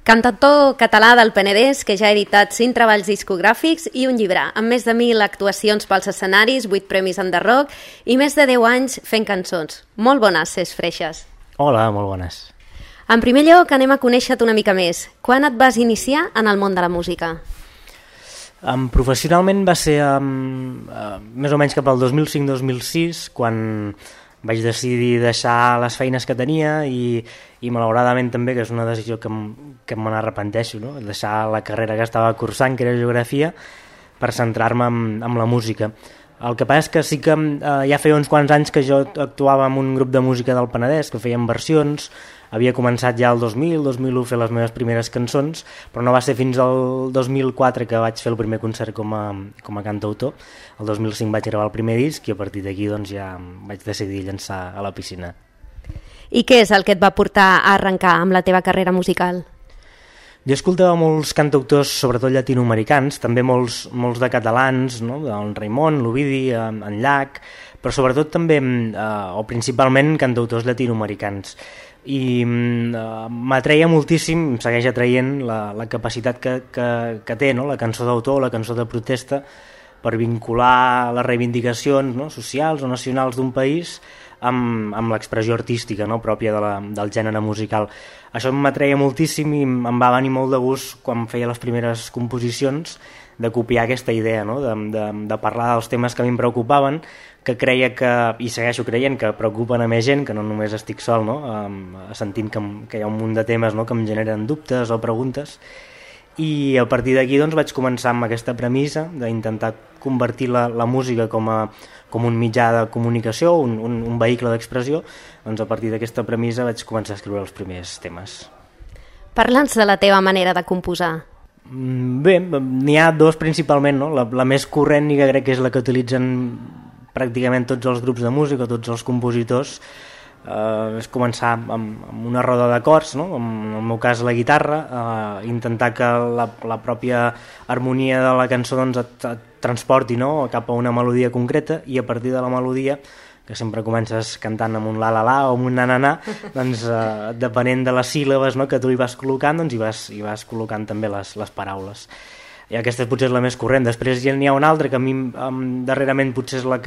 Cantautor català del Penedès que ja ha editat 5 treballs discogràfics i un llibre, amb més de 1.000 actuacions pels escenaris, 8 premis Enderrock i més de 10 anys fent cançons. Molt bones, Cés Freixas. Hola, molt bones. En primer lloc, anem a conèixer-te una mica més. Quan et vas iniciar en el món de la música? Professionalment va ser més o menys cap al 2005-2006, quan vaig decidir deixar les feines que tenia i malauradament també, que és una decisió que me n'arrepenteixo, no? Deixar la carrera que estava cursant, que era geografia, per centrar-me en la música. El que passa és que sí que ja feia uns quants anys que jo actuava en un grup de música del Penedès, que feien versions. Havia començat ja el 2000-2001 a fer les meves primeres cançons, però no va ser fins al 2004 que vaig fer el primer concert com a cantautor. El 2005 vaig gravar el primer disc i a partir d'aquí doncs, ja vaig decidir llançar a la piscina. I què és el que et va portar a arrencar amb la teva carrera musical? Jo escoltava molts cantautors, sobretot llatinoamericans, també molts de catalans, no? En Raimon, l'Ovidi, en Llach, però sobretot també, o principalment, cantautors llatinoamericans. I m'atreia moltíssim, em segueix atraient la capacitat que té, no? La cançó d'autor, la cançó de protesta, per vincular les reivindicacions, no? Socials o nacionals d'un país amb l'expressió artística, no? Pròpia del gènere musical. Això m'atreia moltíssim i em va venir molt de gust quan feia les primeres composicions de copiar aquesta idea, no? de parlar dels temes que a mi em preocupaven, que creia que, i segueixo creient, que preocupen a més gent, que no només estic sol, no? Sentint que hi ha un munt de temes, no? Que em generen dubtes o preguntes. I a partir d'aquí doncs, vaig començar amb aquesta premissa d'intentar convertir la música com un mitjà de comunicació, un vehicle d'expressió. Doncs a partir d'aquesta premissa vaig començar a escriure els primers temes. Parla'ns de la teva manera de composar. Bé, n'hi ha dos principalment, no? La més corrent i que crec que és la que utilitzen pràcticament tots els grups de música, tots els compositors, és començar amb una roda d'acords, no? En el meu cas la guitarra, intentar que la pròpia harmonia de la cançó doncs, et transporti, no? Cap a una melodia concreta, i a partir de la melodia, que sempre comences cantant amb un la-la-la o amb un na-na-na, doncs depenent de les síl·labes, no? Que tu hi vas col·locant, doncs hi vas col·locant també les paraules. I aquesta potser és la més corrent. Després ja n'hi ha una altra que a mi darrerament potser és la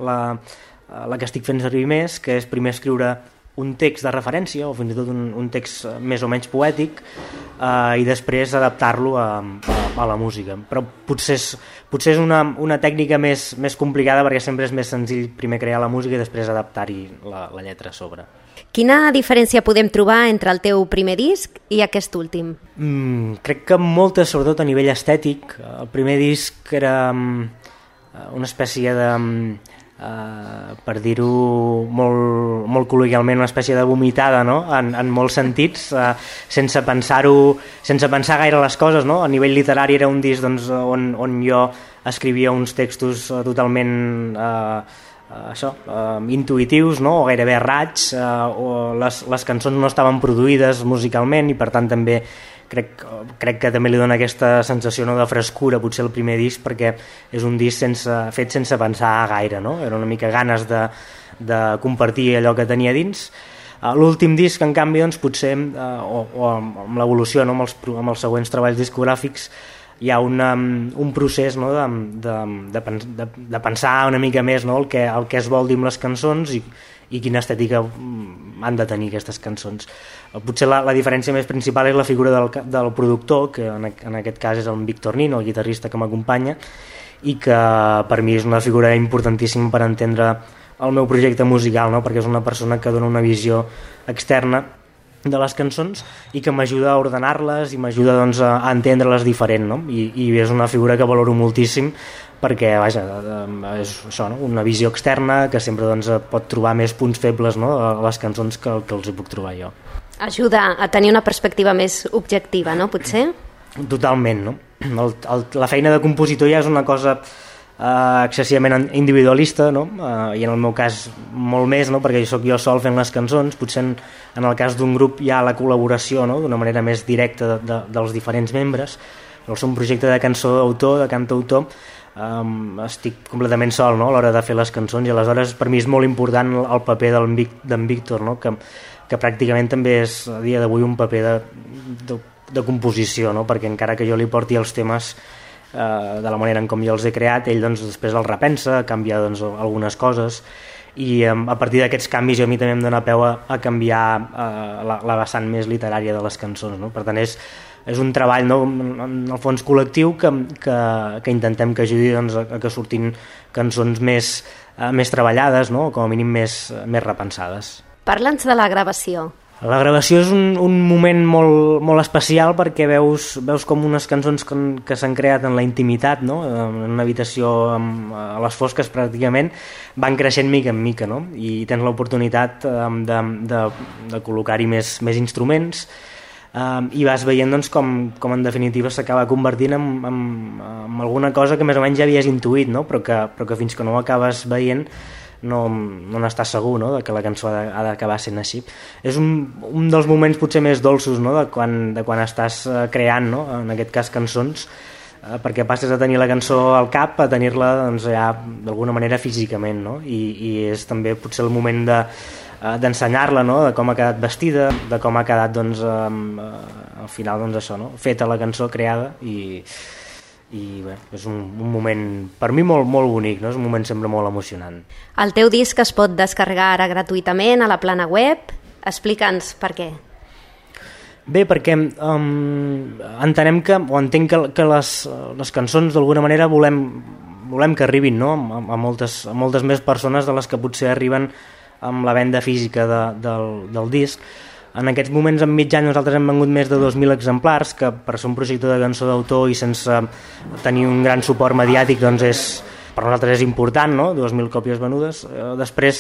que estic fent servir més, que és primer escriure un text de referència o fins i tot un text més o menys poètic i després adaptar-lo a la música. Però potser és una tècnica més complicada, perquè sempre és més senzill primer crear la música i després adaptar-hi la lletra a sobre. Quina diferència podem trobar entre el teu primer disc i aquest últim? Crec que moltes, sobretot a nivell estètic. El primer disc era una espècie de, per dir-ho molt col·loquialment, una espècie de vomitada, no? En molts sentits, sense pensar gaire les coses, no? A nivell literari era un disc doncs, on jo escrivia uns textos totalment intuïtius, no? O gairebé raigs, o les cançons no estaven produïdes musicalment i per tant també crec que també li dona aquesta sensació, no? De frescura potser el primer disc, perquè és un disc fet sense pensar gaire, no? Era una mica ganes de compartir allò que tenia dins. L'últim disc, en canvi, doncs, potser o amb l'evolució, no? amb els següents treballs discogràfics, hi ha un procés, no? de pensar una mica més, no? el que es vol dir amb les cançons i quina estètica han de tenir aquestes cançons. Potser la diferència més principal és la figura del productor, que en aquest cas és el Víctor Nin, el guitarrista que m'acompanya, i que per mi és una figura importantíssima per entendre el meu projecte musical, no? Perquè és una persona que dona una visió externa de les cançons i que m'ajuda a ordenar-les i m'ajuda doncs, a entendre-les diferent, no? I és una figura que valoro moltíssim perquè vaja, és això, no? Una visió externa que sempre doncs, pot trobar més punts febles, no? A les cançons que els hi puc trobar jo. Ajuda a tenir una perspectiva més objectiva, no? Potser? Totalment, no? La feina de compositor ja és una cosa excessivament individualista, no? I en el meu cas molt més, no? Perquè sóc jo sol fent les cançons. Potser en el cas d'un grup hi ha la col·laboració, no? D'una manera més directa dels diferents membres. Però és un projecte de cançó d'autor, de cantautor, estic completament sol, no? A l'hora de fer les cançons, i aleshores per mi és molt important el paper d'en Víctor, no? Que pràcticament també és a dia d'avui un paper de composició, no? Perquè encara que jo li porti els temes de la manera en com jo els he creat, ell doncs, després el repensa, canvia doncs, algunes coses, i a partir d'aquests canvis a mi també em dona peu a canviar la vessant més literària de les cançons, no? Per tant és un treball, no? En el fons col·lectiu que intentem que ajudi doncs, a que surtin cançons més treballades, no? Com a mínim més repensades. Parla'ns de la gravació. La gravació és un moment molt, molt especial perquè veus com unes cançons que s'han creat en la intimitat, no? En una habitació a les fosques pràcticament, van creixent mica en mica, no? I tens l'oportunitat de col·locar-hi més instruments i vas veient doncs, com en definitiva s'acaba convertint en alguna cosa que més o menys ja havies intuït, no? Però que fins que no ho acabes veient no n'estàs segur, no? De que la cançó ha d'acabar sent així. És un dels moments potser més dolços, no? de quan estàs creant, no? En aquest cas cançons, perquè passes a tenir la cançó al cap a tenir-la doncs, ja d'alguna manera físicament, no? I és també potser el moment d'ensenyar-la, no? De com ha quedat vestida, de com ha quedat doncs, al final doncs, això, no? Feta la cançó, creada, i bé, és un moment per mi molt, molt bonic, no? És un moment sempre molt emocionant. El teu disc es pot descarregar ara gratuïtament a la plana web. Explica'ns per què. Bé, perquè entenem entenc que les cançons d'alguna manera volem que arribin, no? a moltes més persones de les que potser arriben amb la venda física del disc. En aquests moments, en mig any, nosaltres hem vengut més de 2.000 exemplars, que per ser un projecte de cançó d'autor i sense tenir un gran suport mediàtic, doncs per nosaltres és important, no? 2.000 còpies venudes. Després,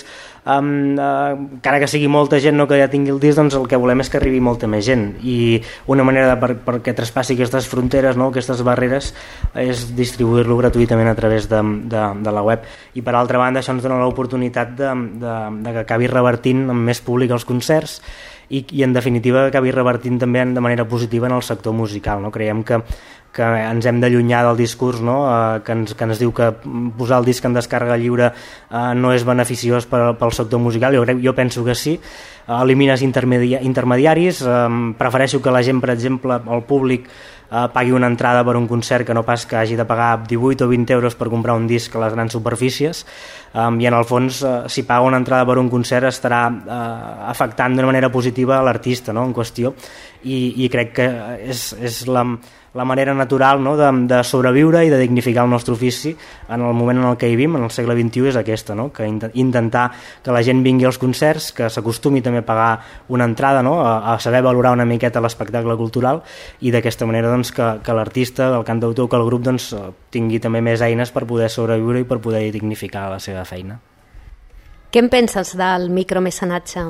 encara que sigui molta gent que ja tingui el disc, doncs el que volem és que arribi molta més gent. I una manera perquè traspassi aquestes fronteres, no? Aquestes barreres, és distribuir-lo gratuïtament a través de la web. I per altra banda, això ens dona l'oportunitat de que acabi revertint amb més públic els concerts, i en definitiva acabi revertint també de manera positiva en el sector musical, no? Creiem que ens hem d'allunyar del discurs, no? que ens diu que posar el disc en descàrrega lliure no és beneficiós pel sector musical. Jo penso que sí. Elimines intermediaris, prefereixo que la gent, per exemple, el públic pagui una entrada per un concert que no pas que hagi de pagar 18 o 20 euros per comprar un disc a les grans superfícies, i en el fons si paga una entrada per un concert estarà afectant d'una manera positiva a l'artista, no? En qüestió, i crec que és la manera natural, no? de sobreviure i de dignificar el nostre ofici en el moment en el que vivim, en el segle XXI, és aquesta, no? Que intentar que la gent vingui als concerts, que s'acostumi també a pagar una entrada, no? a saber valorar una miqueta l'espectacle cultural, i d'aquesta manera doncs, que l'artista, el cantautor, que el grup doncs, tingui també més eines per poder sobreviure i per poder dignificar la seva feina. Què en penses del micromecenatge?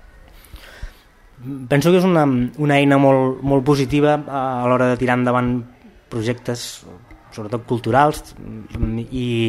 Penso que és una eina molt, molt positiva a l'hora de tirar endavant projectes, sobretot culturals, i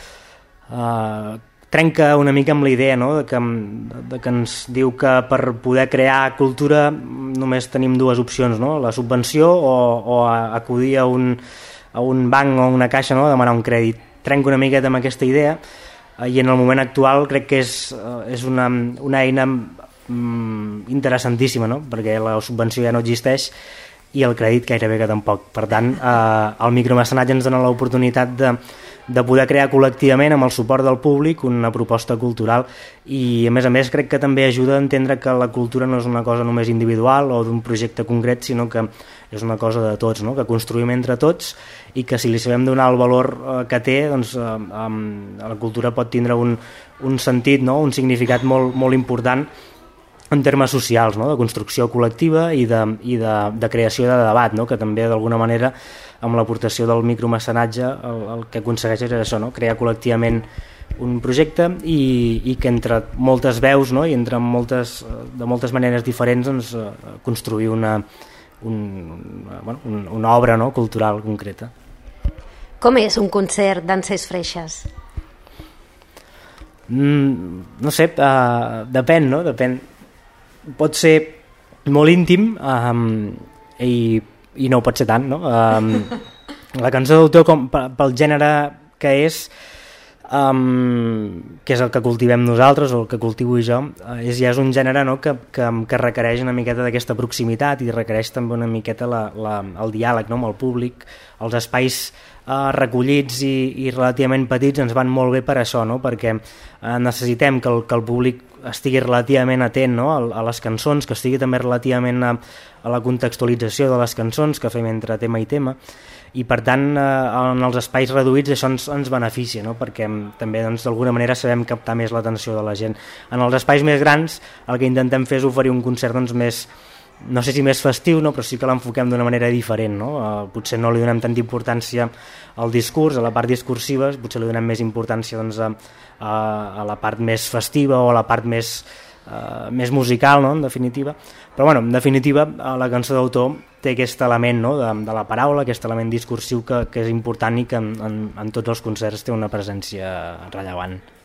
trenca una mica amb la idea, no? de que ens diu que per poder crear cultura només tenim dues opcions, no? La subvenció o acudir a un banc o una caixa, no? A demanar un crèdit. Trenca una miqueta amb aquesta idea, i en el moment actual crec que és una eina interessantíssima, no? Perquè la subvenció ja no existeix i el crèdit gairebé que tampoc. Per tant, el micromecenatge ens dona l'oportunitat de poder crear col·lectivament amb el suport del públic una proposta cultural, i a més crec que també ajuda a entendre que la cultura no és una cosa només individual o d'un projecte concret, sinó que és una cosa de tots, no? Que construïm entre tots, i que si li sabem donar el valor que té, doncs la cultura pot tindre un sentit, no? Un significat molt, molt important en termes socials, no? De construcció col·lectiva i de creació de debat, no? Que també d'alguna manera amb l'aportació del micromecenatge el que aconsegueix és això, no? Crear col·lectivament un projecte i que entre moltes veus, no? I entre de moltes maneres diferents doncs, construir una obra, no? Cultural concreta. Com és un concert d'Encès Freixes? No sé, depèn, no? Depèn. Pot ser molt íntim i no pot ser tant, no? La cançó d'autor, pel gènere que és, que és el que cultivem nosaltres o el que cultivo jo, ja és un gènere, no, que requereix una miqueta d'aquesta proximitat i requereix també una miqueta el diàleg, no, amb el públic. Els espais recollits i relativament petits ens van molt bé per això, no? Perquè necessitem que el públic estigui relativament atent, no? A les cançons, que estigui també relativament a la contextualització de les cançons que fem entre tema i tema, i per tant en els espais reduïts això ens beneficia, no? Perquè també d'alguna manera sabem captar més l'atenció de la gent. En els espais més grans el que intentem fer és oferir un concert més, no sé si més festiu, no? Però sí que l'enfoquem d'una manera diferent, no? Potser no li donem tanta importància al discurs, a la part discursiva, potser li donem més importància a la part més festiva o a la part més musical, no? En definitiva. Però bueno, en definitiva la cançó d'autor té aquest element, no? de la paraula, aquest element discursiu que és important i que en tots els concerts té una presència rellevant.